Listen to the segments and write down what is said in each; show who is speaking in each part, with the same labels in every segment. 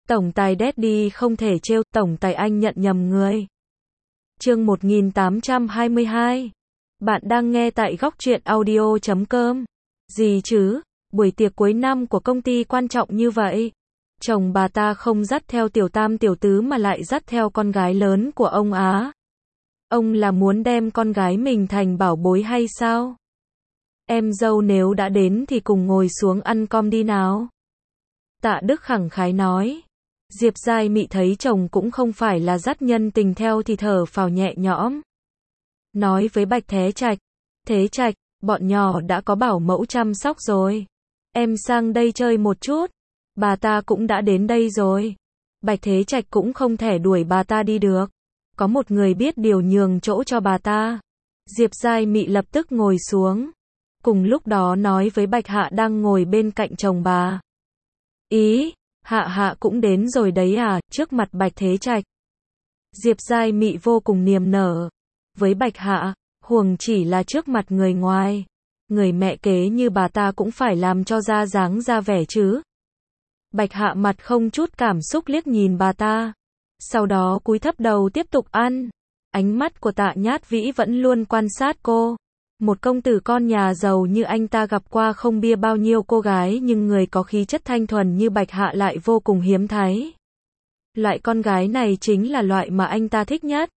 Speaker 1: Tổng tài Daddy không thể trêu, tổng tài anh nhận nhầm người. Chương 1822. Bạn đang nghe tại góc truyện audio.com. Gì chứ, buổi tiệc cuối năm của công ty quan trọng như vậy. Chồng bà ta không dắt theo tiểu tam tiểu tứ mà lại dắt theo con gái lớn của ông á. Ông là muốn đem con gái mình thành bảo bối hay sao? Em dâu nếu đã đến thì cùng ngồi xuống ăn com đi nào. Tạ Đức khẳng khái nói. Diệp Giai Mị thấy chồng cũng không phải là dắt nhân tình theo thì thở phào nhẹ nhõm. Nói với Bạch Thế Trạch, bọn nhỏ đã có bảo mẫu chăm sóc rồi. Em sang đây chơi một chút. Bà ta cũng đã đến đây rồi. Bạch Thế Trạch cũng không thể đuổi bà ta đi được. Có một người biết điều nhường chỗ cho bà ta. Diệp Giai Mị lập tức ngồi xuống. Cùng lúc đó nói với Bạch Hạ đang ngồi bên cạnh chồng bà. Ý, Hạ cũng đến rồi đấy à, trước mặt Bạch Thế Trạch. Diệp Giai Mị vô cùng niềm nở. Với Bạch Hạ, huống chỉ là trước mặt người ngoài. Người mẹ kế như bà ta cũng phải làm cho ra dáng ra vẻ chứ. Bạch Hạ mặt không chút cảm xúc liếc nhìn bà ta. Sau đó cúi thấp đầu tiếp tục ăn. Ánh mắt của Tạ Nhát Vĩ vẫn luôn quan sát cô. Một công tử con nhà giàu như anh ta gặp qua không bia bao nhiêu cô gái, nhưng người có khí chất thanh thuần như Bạch Hạ lại vô cùng hiếm thấy. Loại con gái này chính là loại mà anh ta thích nhất.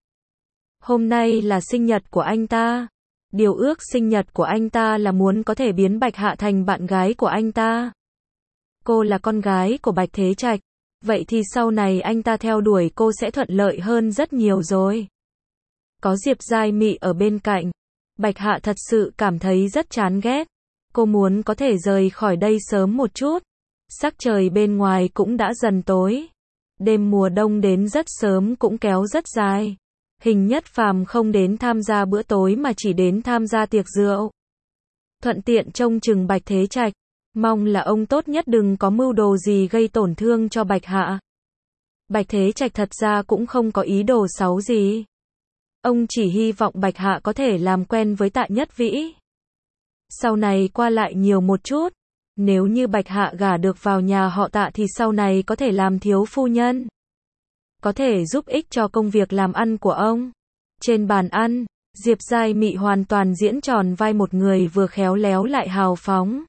Speaker 1: Hôm nay là sinh nhật của anh ta. Điều ước sinh nhật của anh ta là muốn có thể biến Bạch Hạ thành bạn gái của anh ta. Cô là con gái của Bạch Thế Trạch. Vậy thì sau này anh ta theo đuổi cô sẽ thuận lợi hơn rất nhiều rồi. Có Diệp Giai Mị ở bên cạnh. Bạch Hạ thật sự cảm thấy rất chán ghét. Cô muốn có thể rời khỏi đây sớm một chút. Sắc trời bên ngoài cũng đã dần tối. Đêm mùa đông đến rất sớm cũng kéo rất dài. Hình Nhất Phàm không đến tham gia bữa tối mà chỉ đến tham gia tiệc rượu. Thuận tiện trông chừng Bạch Thế Trạch. Mong là ông tốt nhất đừng có mưu đồ gì gây tổn thương cho Bạch Hạ. Bạch Thế Trạch thật ra cũng không có ý đồ xấu gì. Ông chỉ hy vọng Bạch Hạ có thể làm quen với Tạ Nhất Vĩ. Sau này qua lại nhiều một chút. Nếu như Bạch Hạ gả được vào nhà họ Tạ thì sau này có thể làm thiếu phu nhân. Có thể giúp ích cho công việc làm ăn của ông. Trên bàn ăn, Diệp Giai Mị hoàn toàn diễn tròn vai một người vừa khéo léo lại hào phóng.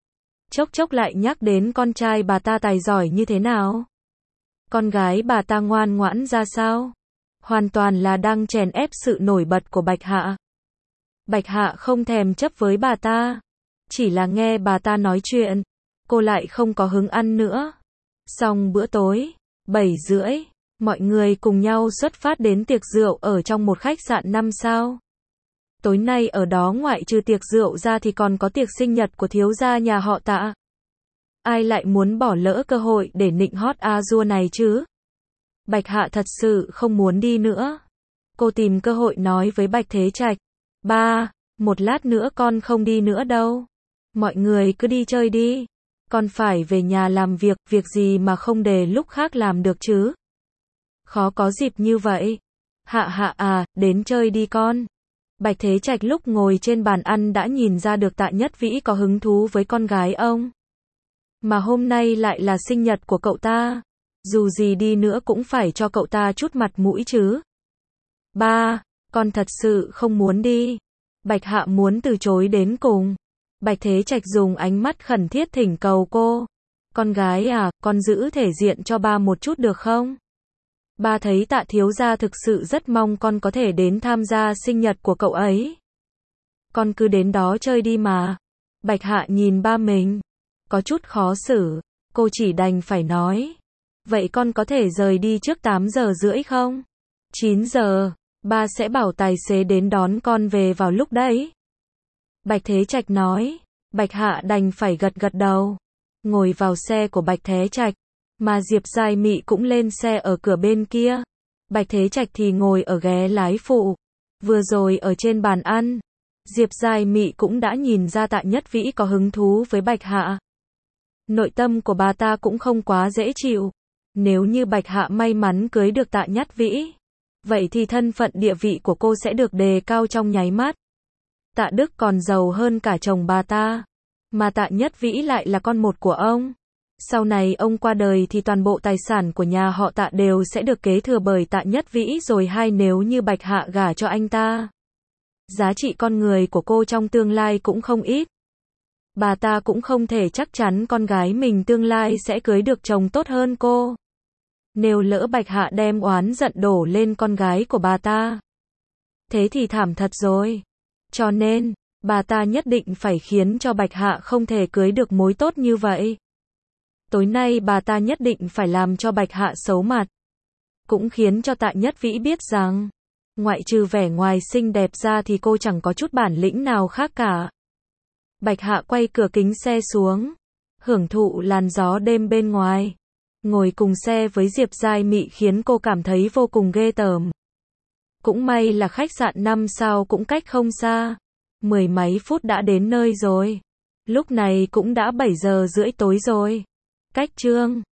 Speaker 1: Chốc chốc lại nhắc đến con trai bà ta tài giỏi như thế nào. Con gái bà ta ngoan ngoãn ra sao. Hoàn toàn là đang chèn ép sự nổi bật của Bạch Hạ. Bạch Hạ không thèm chấp với bà ta. Chỉ là nghe bà ta nói chuyện. Cô lại không có hứng ăn nữa. Xong bữa tối, 7:30, mọi người cùng nhau xuất phát đến tiệc rượu ở trong một khách sạn 5 sao. Tối nay ở đó ngoại trừ tiệc rượu ra thì còn có tiệc sinh nhật của thiếu gia nhà họ Tạ. Ai lại muốn bỏ lỡ cơ hội để nịnh hót a dua này chứ? Bạch Hạ thật sự không muốn đi nữa. Cô tìm cơ hội nói với Bạch Thế Trạch. Ba, một lát nữa con không đi nữa đâu. Mọi người cứ đi chơi đi. Con phải về nhà làm việc, việc gì mà không để lúc khác làm được chứ? Khó có dịp như vậy. Hạ à, đến chơi đi con. Bạch Thế Trạch lúc ngồi trên bàn ăn đã nhìn ra được Tạ Nhất Vĩ có hứng thú với con gái ông. Mà hôm nay lại là sinh nhật của cậu ta. Dù gì đi nữa cũng phải cho cậu ta chút mặt mũi chứ. Ba, con thật sự không muốn đi. Bạch Hạ muốn từ chối đến cùng. Bạch Thế Trạch dùng ánh mắt khẩn thiết thỉnh cầu cô. Con gái à, con giữ thể diện cho ba một chút được không? Ba thấy Tạ thiếu gia thực sự rất mong con có thể đến tham gia sinh nhật của cậu ấy. Con cứ đến đó chơi đi mà. Bạch Hạ nhìn ba mình. Có chút khó xử. Cô chỉ đành phải nói. Vậy con có thể rời đi trước 8:30 không? 9 giờ. Ba sẽ bảo tài xế đến đón con về vào lúc đấy. Bạch Thế Trạch nói. Bạch Hạ đành phải gật gật đầu. Ngồi vào xe của Bạch Thế Trạch. Mà Diệp Giai Mị cũng lên xe ở cửa bên kia. Bạch Thế Trạch thì ngồi ở ghế lái phụ. Vừa rồi ở trên bàn ăn, Diệp Giai Mị cũng đã nhìn ra Tạ Nhất Vĩ có hứng thú với Bạch Hạ. Nội tâm của bà ta cũng không quá dễ chịu. Nếu như Bạch Hạ may mắn cưới được Tạ Nhất Vĩ, vậy thì thân phận địa vị của cô sẽ được đề cao trong nháy mắt. Tạ Đức còn giàu hơn cả chồng bà ta. Mà Tạ Nhất Vĩ lại là con một của ông. Sau này ông qua đời thì toàn bộ tài sản của nhà họ Tạ đều sẽ được kế thừa bởi Tạ Nhất Vĩ rồi hay nếu như Bạch Hạ gả cho anh ta. Giá trị con người của cô trong tương lai cũng không ít. Bà ta cũng không thể chắc chắn con gái mình tương lai sẽ cưới được chồng tốt hơn cô. Nếu lỡ Bạch Hạ đem oán giận đổ lên con gái của bà ta, thế thì thảm thật rồi. Cho nên, bà ta nhất định phải khiến cho Bạch Hạ không thể cưới được mối tốt như vậy. Tối nay bà ta nhất định phải làm cho Bạch Hạ xấu mặt. Cũng khiến cho Tạ Nhất Vĩ biết rằng, ngoại trừ vẻ ngoài xinh đẹp ra thì cô chẳng có chút bản lĩnh nào khác cả. Bạch Hạ quay cửa kính xe xuống, hưởng thụ làn gió đêm bên ngoài. Ngồi cùng xe với Diệp Giai Mị khiến cô cảm thấy vô cùng ghê tởm. Cũng may là khách sạn 5 sao cũng cách không xa. 10 mấy phút đã đến nơi rồi. Lúc này cũng đã 7 giờ rưỡi tối rồi. Cách Trương